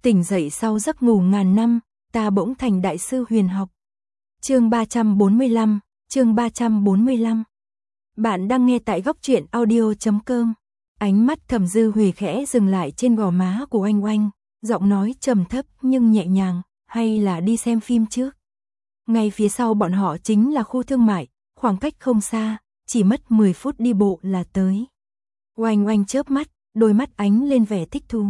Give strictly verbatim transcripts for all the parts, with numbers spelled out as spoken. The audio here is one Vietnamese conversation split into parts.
Tỉnh dậy sau giấc ngủ ngàn năm, ta bỗng thành đại sư huyền học. Chương ba trăm bốn mươi lăm, chương ba trăm bốn mươi lăm. Bạn đang nghe tại góc truyện audio chấm com. Ánh mắt Thẩm Dư Huệ khẽ dừng lại trên gò má của Oanh Oanh, giọng nói trầm thấp nhưng nhẹ nhàng, hay là đi xem phim trước. Ngay phía sau bọn họ chính là khu thương mại, khoảng cách không xa, chỉ mất mười phút đi bộ là tới. Oanh Oanh chớp mắt, đôi mắt ánh lên vẻ thích thú.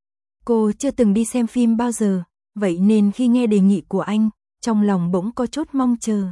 Cô chưa từng đi xem phim bao giờ, vậy nên khi nghe đề nghị của anh, trong lòng bỗng có chút mong chờ.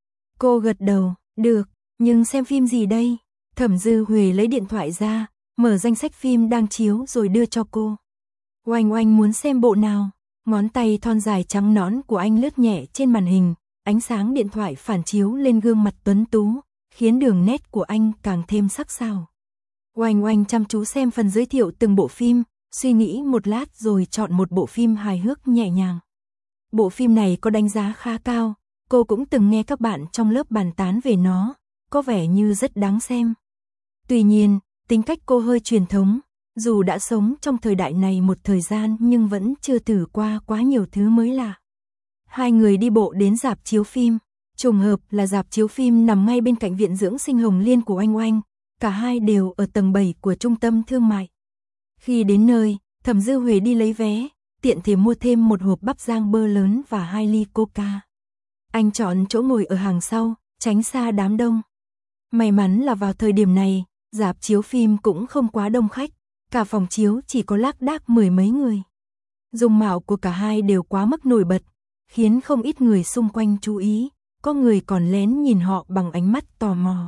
Cô gật đầu, được, nhưng xem phim gì đây? Thẩm Dư Huệ lấy điện thoại ra, mở danh sách phim đang chiếu rồi đưa cho cô. Oanh Oanh muốn xem bộ nào? Ngón tay thon dài trắng nõn của anh lướt nhẹ trên màn hình, ánh sáng điện thoại phản chiếu lên gương mặt tuấn tú, khiến đường nét của anh càng thêm sắc sảo. Oanh Oanh chăm chú xem phần giới thiệu từng bộ phim, suy nghĩ một lát rồi chọn một bộ phim hài hước nhẹ nhàng. Bộ phim này có đánh giá khá cao, cô cũng từng nghe các bạn trong lớp bàn tán về nó, có vẻ như rất đáng xem. Tuy nhiên, tính cách cô hơi truyền thống, dù đã sống trong thời đại này một thời gian nhưng vẫn chưa thử qua quá nhiều thứ mới lạ. Hai người đi bộ đến rạp chiếu phim, trùng hợp là rạp chiếu phim nằm ngay bên cạnh viện dưỡng sinh Hồng Liên của Oanh Oanh, cả hai đều ở tầng bảy của trung tâm thương mại. Khi đến nơi, Thẩm Dư Huệ đi lấy vé, tiện thể mua thêm một hộp bắp rang bơ lớn và hai ly coca. Anh chọn chỗ ngồi ở hàng sau, tránh xa đám đông. May mắn là vào thời điểm này, rạp chiếu phim cũng không quá đông khách, cả phòng chiếu chỉ có lác đác mười mấy người. Dung mạo của cả hai đều quá mức nổi bật, khiến không ít người xung quanh chú ý, có người còn lén nhìn họ bằng ánh mắt tò mò.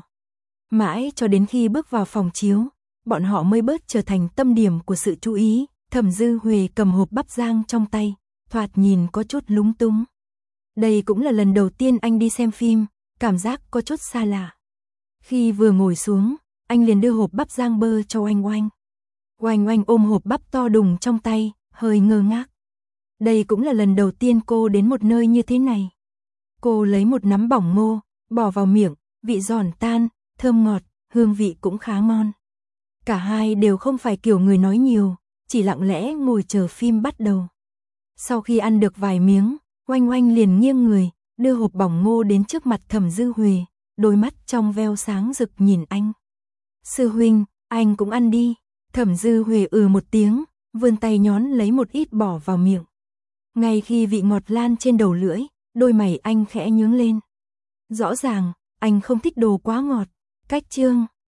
Mãi cho đến khi bước vào phòng chiếu, bọn họ mới bớt trở thành tâm điểm của sự chú ý. Thẩm Dư Huệ cầm hộp bắp rang trong tay, thoạt nhìn có chút lúng túng. Đây cũng là lần đầu tiên anh đi xem phim, cảm giác có chút xa lạ. Khi vừa ngồi xuống, anh liền đưa hộp bắp rang bơ cho Oanh Oanh. Oanh Oanh ôm hộp bắp to đùng trong tay, hơi ngơ ngác. Đây cũng là lần đầu tiên cô đến một nơi như thế này. Cô lấy một nắm bỏng ngô, bỏ vào miệng, vị giòn tan, thơm ngọt, hương vị cũng khá ngon. Cả hai đều không phải kiểu người nói nhiều, chỉ lặng lẽ ngồi chờ phim bắt đầu. Sau khi ăn được vài miếng, Oanh Oanh liền nghiêng người, đưa hộp bỏng ngô đến trước mặt Thẩm Dư Huệ, đôi mắt trong veo sáng rực nhìn anh. Sư huynh, anh cũng ăn đi. Thẩm Dư Huệ ừ một tiếng, vươn tay nhón lấy một ít bỏ vào miệng. Ngay khi vị ngọt lan trên đầu lưỡi, đôi mày anh khẽ nhướng lên. Rõ ràng, anh không thích đồ quá ngọt. Cách chương